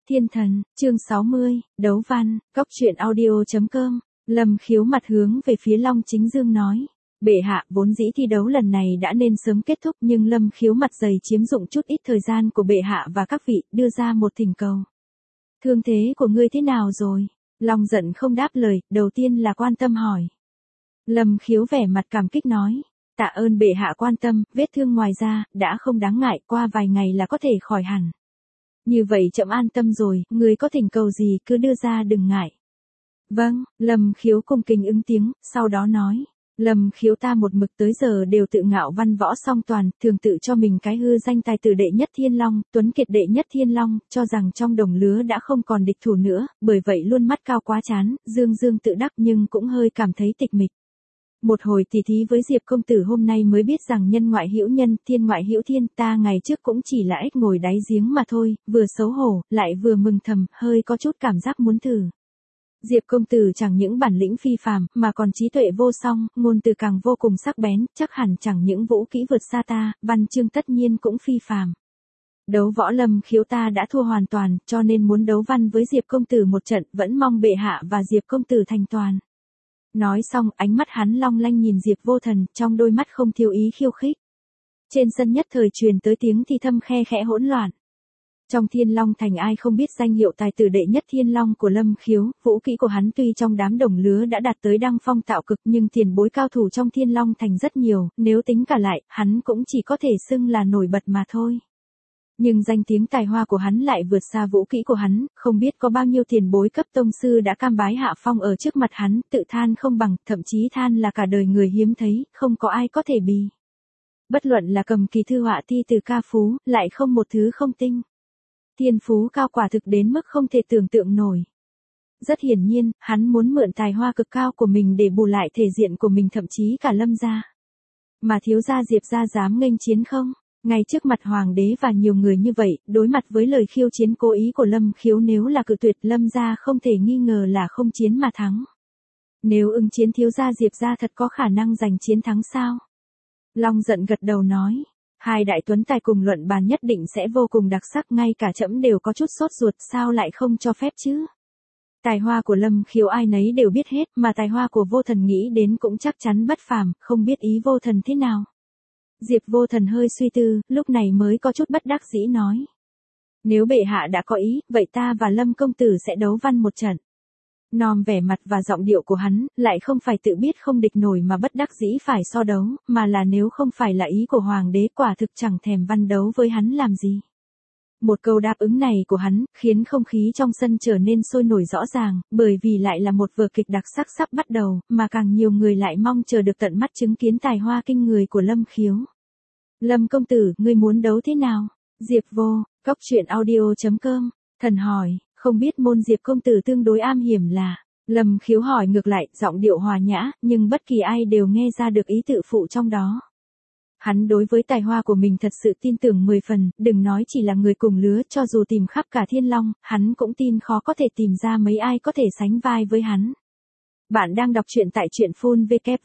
Thiên thần, chương 60, đấu văn, cóc truyện audio.com. Lâm Khiếu mặt hướng về phía Long Chính Dương nói. Bệ hạ, vốn dĩ thi đấu lần này đã nên sớm kết thúc, nhưng Lâm Khiếu mặt dày chiếm dụng chút ít thời gian của bệ hạ và các vị, đưa ra một thỉnh cầu. Thương thế của ngươi thế nào rồi? Long giận không đáp lời, đầu tiên là quan tâm hỏi. Lâm Khiếu vẻ mặt cảm kích nói. Tạ ơn bệ hạ quan tâm, vết thương ngoài ra, đã không đáng ngại, qua vài ngày là có thể khỏi hẳn. Như vậy trẫm an tâm rồi, người có thỉnh cầu gì cứ đưa ra đừng ngại. Vâng, Lâm Khiếu cung kính ứng tiếng, sau đó nói. Lâm Khiếu ta một mực tới giờ đều tự ngạo văn võ song toàn, thường tự cho mình cái hư danh tài tử đệ nhất thiên long, tuấn kiệt đệ nhất thiên long, cho rằng trong đồng lứa đã không còn địch thủ nữa, bởi vậy luôn mắt cao quá chán, dương dương tự đắc nhưng cũng hơi cảm thấy tịch mịch. Một hồi tỉ thí với Diệp công tử hôm nay mới biết rằng nhân ngoại hữu nhân, thiên ngoại hữu thiên, ta ngày trước cũng chỉ là ếch ngồi đáy giếng mà thôi, vừa xấu hổ, lại vừa mừng thầm, hơi có chút cảm giác muốn thử. Diệp công tử chẳng những bản lĩnh phi phàm, mà còn trí tuệ vô song, ngôn từ càng vô cùng sắc bén, chắc hẳn chẳng những vũ kỹ vượt xa ta, văn chương tất nhiên cũng phi phàm. Đấu võ Lâm Khiếu ta đã thua hoàn toàn, cho nên muốn đấu văn với Diệp công tử một trận, vẫn mong bệ hạ và Diệp công tử thành toàn. Nói xong, ánh mắt hắn long lanh nhìn Diệp Vô Thần, trong đôi mắt không thiếu ý khiêu khích. Trên sân nhất thời truyền tới tiếng thì thầm khe khẽ hỗn loạn. Trong Thiên Long Thành ai không biết danh hiệu tài tử đệ nhất Thiên Long của Lâm Khiếu, vũ kỹ của hắn tuy trong đám đồng lứa đã đạt tới đăng phong tạo cực nhưng tiền bối cao thủ trong Thiên Long Thành rất nhiều, nếu tính cả lại, hắn cũng chỉ có thể xưng là nổi bật mà thôi. Nhưng danh tiếng tài hoa của hắn lại vượt xa vũ kỹ của hắn, không biết có bao nhiêu tiền bối cấp tông sư đã cam bái hạ phong ở trước mặt hắn, tự than không bằng, thậm chí than là cả đời người hiếm thấy, không có ai có thể bì. Bất luận là cầm kỳ thư họa thi từ ca phú, lại không một thứ không tinh. Thiên phú cao quả thực đến mức không thể tưởng tượng nổi. Rất hiển nhiên, hắn muốn mượn tài hoa cực cao của mình để bù lại thể diện của mình thậm chí cả Lâm gia. Mà thiếu gia Diệp gia dám nghênh chiến không? Ngay trước mặt hoàng đế và nhiều người như vậy, đối mặt với lời khiêu chiến cố ý của Lâm Khiếu nếu là cự tuyệt Lâm gia không thể nghi ngờ là không chiến mà thắng. Nếu ứng chiến thiếu gia Diệp gia thật có khả năng giành chiến thắng sao? Long giận gật đầu nói. Hai đại tuấn tài cùng luận bàn nhất định sẽ vô cùng đặc sắc, ngay cả trẫm đều có chút sốt ruột, sao lại không cho phép chứ? Tài hoa của Lâm Khiếu ai nấy đều biết hết, mà tài hoa của Vô Thần nghĩ đến cũng chắc chắn bất phàm, không biết ý Vô Thần thế nào. Diệp Vô Thần hơi suy tư, lúc này mới có chút bất đắc dĩ nói. Nếu bệ hạ đã có ý, vậy ta và Lâm công tử sẽ đấu văn một trận. Nom vẻ mặt và giọng điệu của hắn, lại không phải tự biết không địch nổi mà bất đắc dĩ phải so đấu, mà là nếu không phải là ý của hoàng đế quả thực chẳng thèm văn đấu với hắn làm gì. Một câu đáp ứng này của hắn, khiến không khí trong sân trở nên sôi nổi rõ ràng, bởi vì lại là một vở kịch đặc sắc sắp bắt đầu, mà càng nhiều người lại mong chờ được tận mắt chứng kiến tài hoa kinh người của Lâm Khiếu. Lâm công tử, ngươi muốn đấu thế nào? Diệp Vô, cóc truyện audio.com, thần hỏi. Không biết môn Diệp công tử tương đối am hiểm là, Lâm Khiếu hỏi ngược lại, giọng điệu hòa nhã, nhưng bất kỳ ai đều nghe ra được ý tự phụ trong đó. Hắn đối với tài hoa của mình thật sự tin tưởng 10 phần, đừng nói chỉ là người cùng lứa, cho dù tìm khắp cả Thiên Long, hắn cũng tin khó có thể tìm ra mấy ai có thể sánh vai với hắn. Bạn đang đọc truyện tại truyện phun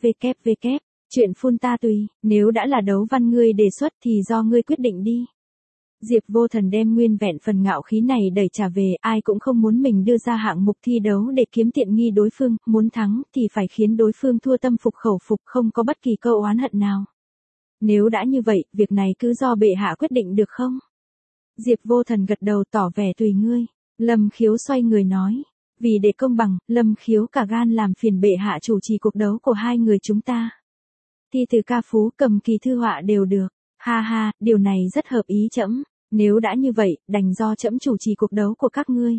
www. Truyện phun ta tùy, nếu đã là đấu văn ngươi đề xuất thì do ngươi quyết định đi. Diệp Vô Thần đem nguyên vẹn phần ngạo khí này đẩy trả về, ai cũng không muốn mình đưa ra hạng mục thi đấu để kiếm tiện nghi đối phương, muốn thắng thì phải khiến đối phương thua tâm phục khẩu phục, không có bất kỳ câu oán hận nào. Nếu đã như vậy, việc này cứ do bệ hạ quyết định được không? Diệp Vô Thần gật đầu tỏ vẻ tùy ngươi. Lâm Khiếu xoay người nói, vì để công bằng, Lâm Khiếu cả gan làm phiền bệ hạ chủ trì cuộc đấu của hai người chúng ta. Thi từ ca phú, cầm kỳ thư họa đều được. Ha ha, điều này rất hợp ý trẫm. Nếu đã như vậy, đành do trẫm chủ trì cuộc đấu của các ngươi.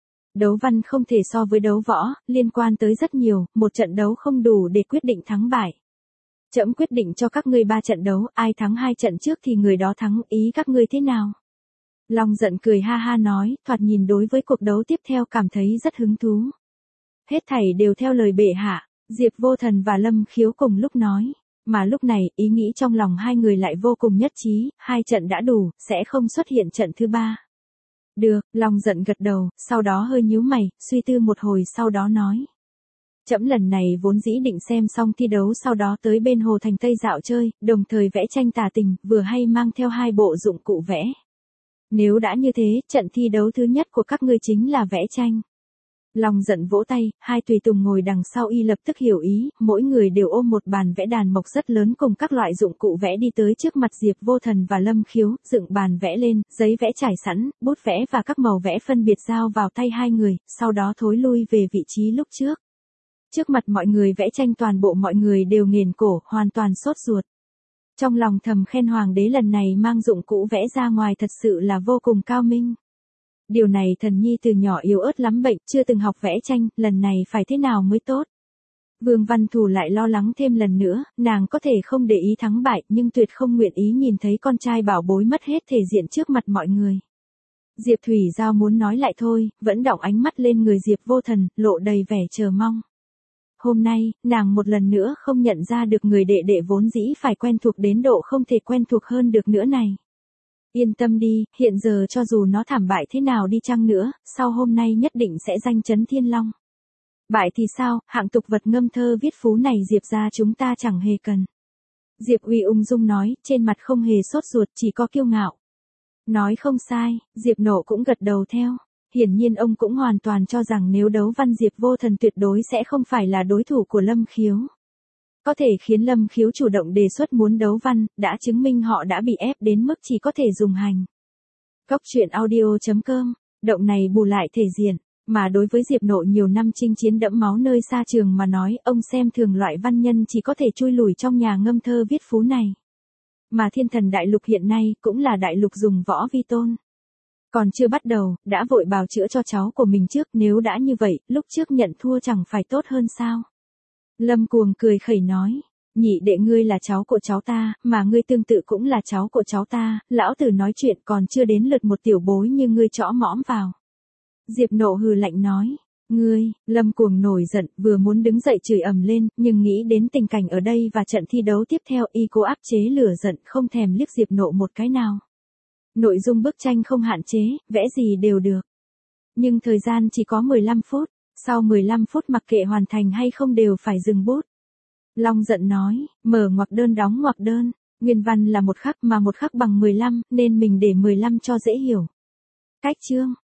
Đấu văn không thể so với đấu võ, liên quan tới rất nhiều, một trận đấu không đủ để quyết định thắng bại. Trẫm quyết định cho các ngươi 3 trận đấu, ai thắng 2 trận trước thì người đó thắng, ý các ngươi thế nào? Long giận cười ha ha nói, thoạt nhìn đối với cuộc đấu tiếp theo cảm thấy rất hứng thú. Hết thảy đều theo lời bệ hạ, Diệp Vô Thần và Lâm Khiếu cùng lúc nói. Mà lúc này, ý nghĩ trong lòng hai người lại vô cùng nhất trí, 2 trận đã đủ, sẽ không xuất hiện trận thứ 3. Được, Long giận gật đầu, sau đó hơi nhíu mày, suy tư một hồi sau đó nói. Trẫm lần này vốn dĩ định xem xong thi đấu sau đó tới bên hồ Thành Tây dạo chơi, đồng thời vẽ tranh tả tình, vừa hay mang theo 2 bộ dụng cụ vẽ. Nếu đã như thế, trận thi đấu thứ nhất của các ngươi chính là vẽ tranh. Long giận vỗ tay, hai tùy tùng ngồi đằng sau y lập tức hiểu ý, mỗi người đều ôm một bàn vẽ đàn mộc rất lớn cùng các loại dụng cụ vẽ đi tới trước mặt Diệp Vô Thần và Lâm Khiếu, dựng bàn vẽ lên, giấy vẽ trải sẵn, bút vẽ và các màu vẽ phân biệt giao vào tay hai người, sau đó thối lui về vị trí lúc trước. Trước mặt mọi người vẽ tranh toàn bộ mọi người đều nghền cổ, hoàn toàn sốt ruột. Trong lòng thầm khen hoàng đế lần này mang dụng cụ vẽ ra ngoài thật sự là vô cùng cao minh. Điều này Thần Nhi từ nhỏ yếu ớt lắm bệnh, chưa từng học vẽ tranh, lần này phải thế nào mới tốt. Vương Văn Thù lại lo lắng thêm lần nữa, nàng có thể không để ý thắng bại nhưng tuyệt không nguyện ý nhìn thấy con trai bảo bối mất hết thể diện trước mặt mọi người. Diệp Thủy Giao muốn nói lại thôi, vẫn đọng ánh mắt lên người Diệp Vô Thần, lộ đầy vẻ chờ mong. Hôm nay, nàng một lần nữa không nhận ra được người đệ đệ vốn dĩ phải quen thuộc đến độ không thể quen thuộc hơn được nữa này. Yên tâm đi, hiện giờ cho dù nó thảm bại thế nào đi chăng nữa, sau hôm nay nhất định sẽ danh chấn thiên long. Bại thì sao, hạng tục vật ngâm thơ viết phú này Diệp ra chúng ta chẳng hề cần. Diệp Uy ung dung nói, trên mặt không hề sốt ruột, chỉ có kiêu ngạo. Nói không sai, Diệp Nộ cũng gật đầu theo. Hiển nhiên ông cũng hoàn toàn cho rằng nếu đấu văn Diệp Vô Thần tuyệt đối sẽ không phải là đối thủ của Lâm Khiếu. Có thể khiến Lâm Khiếu chủ động đề xuất muốn đấu văn, đã chứng minh họ đã bị ép đến mức chỉ có thể dùng hành. Cốc truyện audio.com, động này bù lại thể diện, mà đối với Diệp Nộ nhiều năm chinh chiến đẫm máu nơi xa trường mà nói, ông xem thường loại văn nhân chỉ có thể chui lủi trong nhà ngâm thơ viết phú này. Mà Thiên Thần Đại Lục hiện nay cũng là đại lục dùng võ vi tôn. Còn chưa bắt đầu, đã vội bào chữa cho cháu của mình trước, nếu đã như vậy, lúc trước nhận thua chẳng phải tốt hơn sao? Lâm Cuồng cười khẩy nói, nhị đệ ngươi là cháu của cháu ta, mà ngươi tương tự cũng là cháu của cháu ta, lão tử nói chuyện còn chưa đến lượt một tiểu bối như ngươi chõ mõm vào. Diệp Nộ hừ lạnh nói, ngươi, Lâm Cuồng nổi giận, vừa muốn đứng dậy chửi ầm lên, nhưng nghĩ đến tình cảnh ở đây và trận thi đấu tiếp theo y cố áp chế lửa giận không thèm liếc Diệp Nộ một cái nào. Nội dung bức tranh không hạn chế, vẽ gì đều được. Nhưng thời gian chỉ có 15 phút, sau 15 phút mặc kệ hoàn thành hay không đều phải dừng bút. Long giận nói, mở ngoặc đơn đóng ngoặc đơn, nguyên văn là một khắc mà một khắc bằng 15, nên mình để 15 cho dễ hiểu. Cách chương,